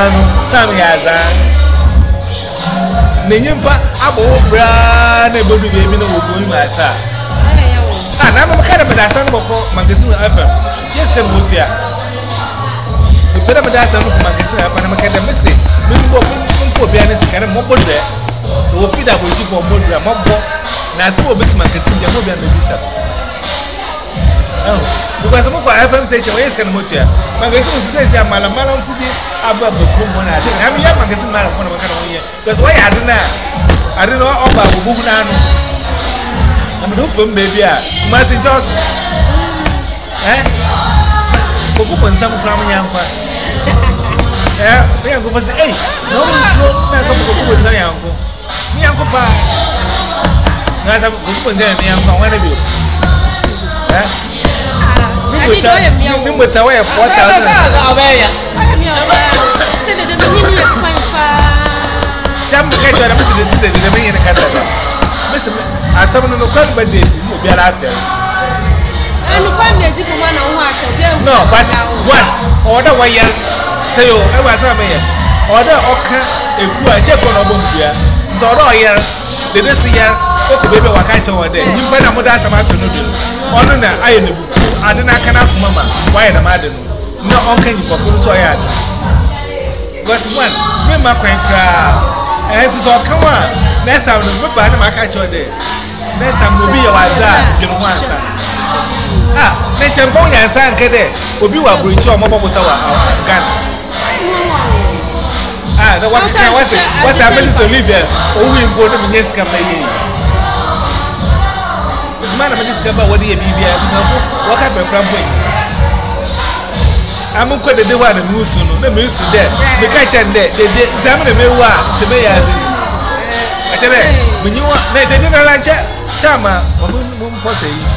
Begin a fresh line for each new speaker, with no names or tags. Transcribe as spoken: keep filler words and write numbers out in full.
no sam yaza nenyimpa abo bra na bodu be bi no wo ko ma sa ah na ma kada me da san boko magazine F M yes kan motia bera me da san ko magazine F M na ma kada mese me mbo ko bia ne sikane mo bodre so wo fida bo chi ko mo bodre mo bo na se wo besi magazine dia mo bia na bisa oh because mo ko F M station yes kan motia magazine so say say mala mala mfubi aba be ko mo na de na me ya magazine mala ko na ma kada mo ye because why adena adena o ba wo bugu na no I'm not from baby. Master Johnson. Eh? Coco and some cram yanqua. Eh? We are going to say, hey, no one's slow. I go to Coco and Yanko. Me uncle Pa. That's a Coco and Yanko, one of you. Eh? You would tell him, you would tell him what I was. Jump the catcher and Mister the main in the castle. I some no can but they will be after. And one day, no, but what order why you tell you, I was a man. Order okay, a poor check on a boom here. So, here, the this year, okay, baby, what kind of day? You better put us about to do. Honor, I am the book. I don't know, Mama. Why am I? No, okay, you put so I had. What's one? Remember, Quaker. And so come on. Next time, remember, I'm not catch your day. Next time, will be your answer. You know, answer. Ah, let's jump on your son. Will be what we saw Mama was our gun. Ah, the one was it? What's happening to live here? Oh, we go to the next company. This man of this company, what do you be? What happened from me? I'm going to do one of the moose. The moose is there. The catch and there. The time of the mewa to me as when you want, they didn't like Chama, whom was